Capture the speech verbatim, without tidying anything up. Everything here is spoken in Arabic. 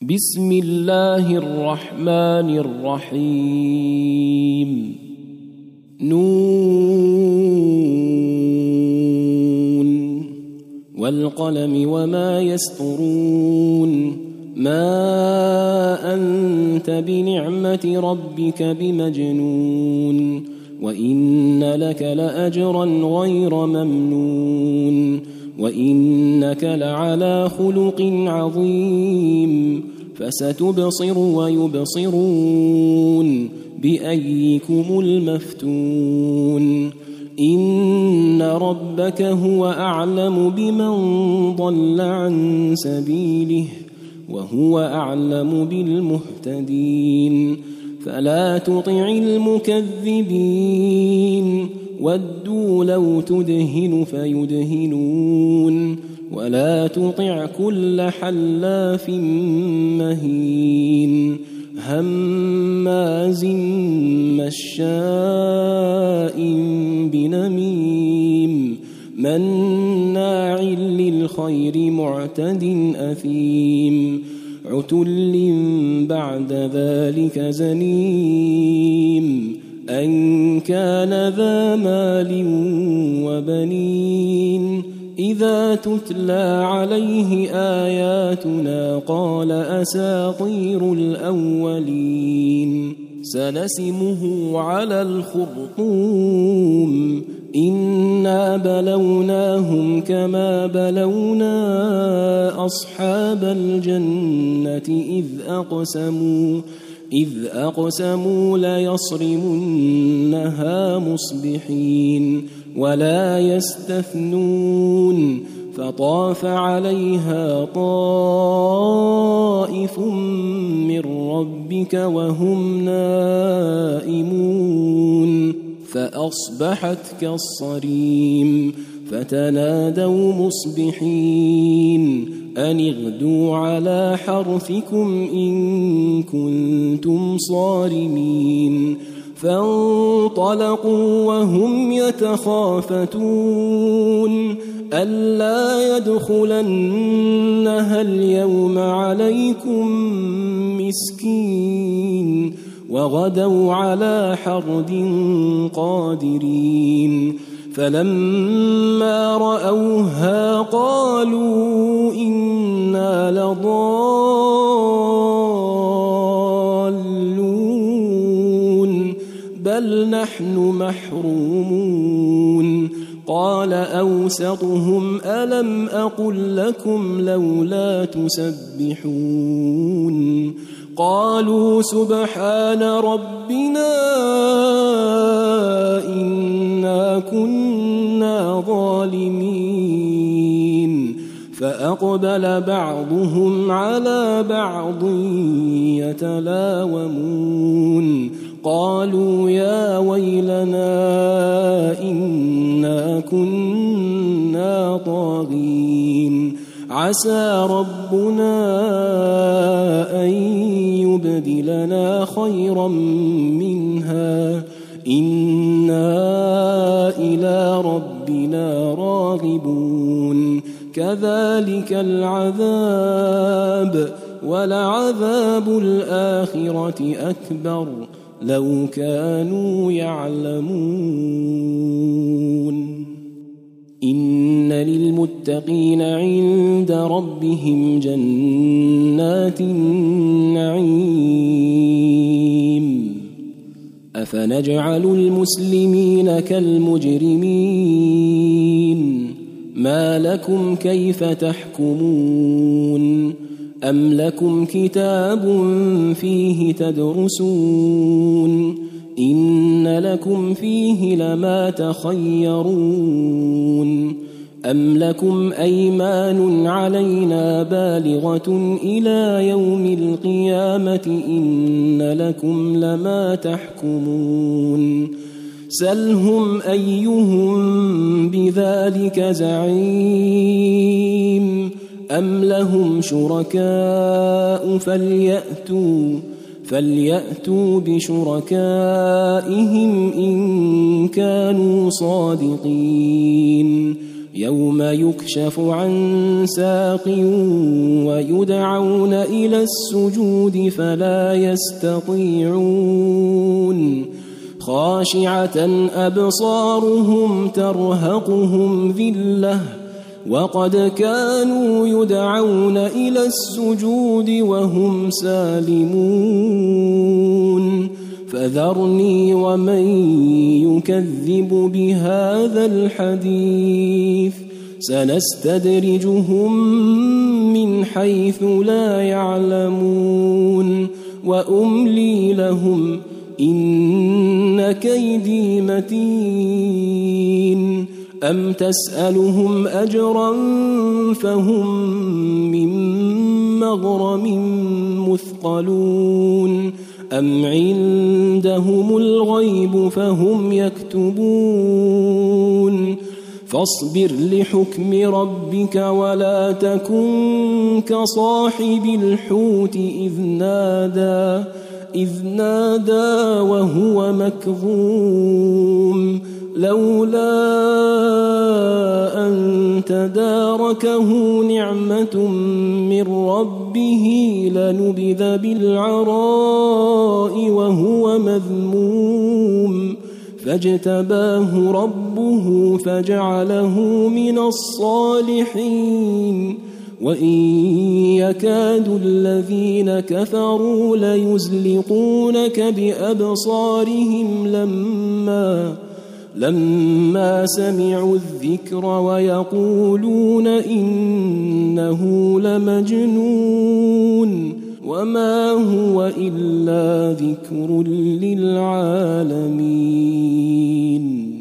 بسم الله الرحمن الرحيم نون والقلم وما يسطرون ما أنت بنعمة ربك بمجنون وإن لك لأجرا غير ممنون وإنك لعلى خلق عظيم فستبصر ويبصرون بأيكم المفتون إن ربك هو أعلم بمن ضل عن سبيله وهو أعلم بالمهتدين فلا تطع المكذبين ودوا لو تدهن فيدهنون ولا تطع كل حلاف مهين هماز مشاء بنميم مناع للخير معتد أثيم عتل بعد ذلك زنيم أن كان ذا مال وبنين إذا تتلى عليه آياتنا قال أساطير الأولين سنسمه على الخرطوم إنا بلوناهم كما بلونا أصحاب الجنة إذ أقسموا إذ أقسموا ليصرمنها مصبحين ولا يستثنون فطاف عليها طائف من ربك وهم نائمون فأصبحت كالصريم فتنادوا مصبحين أن اغدوا على حرثكم إن كنتم صارمين فانطلقوا وهم يتخافتون ألا يدخلنها اليوم عليكم مسكين وغدوا على حرد قادرين فلما رأوها قالوا إنا لضالون بل نحن محرومون قال أوسطهم ألم أقل لكم لولا تسبحون قالوا سبحان ربنا إنا كنا ظالمين فأقبل بعضهم على بعض يتلاومون قالوا يا ويلنا إنا كنا طاغين عسى ربنا أن يبدلنا خيرا منها إنا إلى ربنا راغبون كذلك العذاب ولعذاب الآخرة أكبر لو كانوا يعلمون إن للمتقين عند ربهم جنات النعيم أفنجعل المسلمين كالمجرمين ما لكم كيف تحكمون أم لكم كتاب فيه تدرسون إن لكم فيه لما تخيرون أم لكم أيمان علينا بالغة إلى يوم القيامة إن لكم لما تحكمون سلهم أيهم بذلك زعيم أم لهم شركاء فليأتوا فليأتوا بشركائهم إن كانوا صادقين يوم يكشف عن ساق ويدعون إلى السجود فلا يستطيعون خاشعة أبصارهم ترهقهم ذلة وقد كانوا يدعون إلى السجود وهم سالمون فذرني ومن يكذب بهذا الحديث سنستدرجهم من حيث لا يعلمون وأملي لهم إن كيدي متين أم تسألهم أجرا فهم من مغرم مثقلون أم عندهم الغيب فهم يكتبون فاصبر لحكم ربك ولا تكن كصاحب الحوت إذ نادى إذ نادى وهو مكظوم لولا أن تداركه نعمة من ربه لنبذ بالعراء وهو مذموم فاجتباه ربه فجعله من الصالحين وإن يكاد الذين كفروا ليزلقونك بأبصارهم لما لما سمعوا الذكر ويقولون إنه لمجنون وما هو إلا ذكر للعالمين.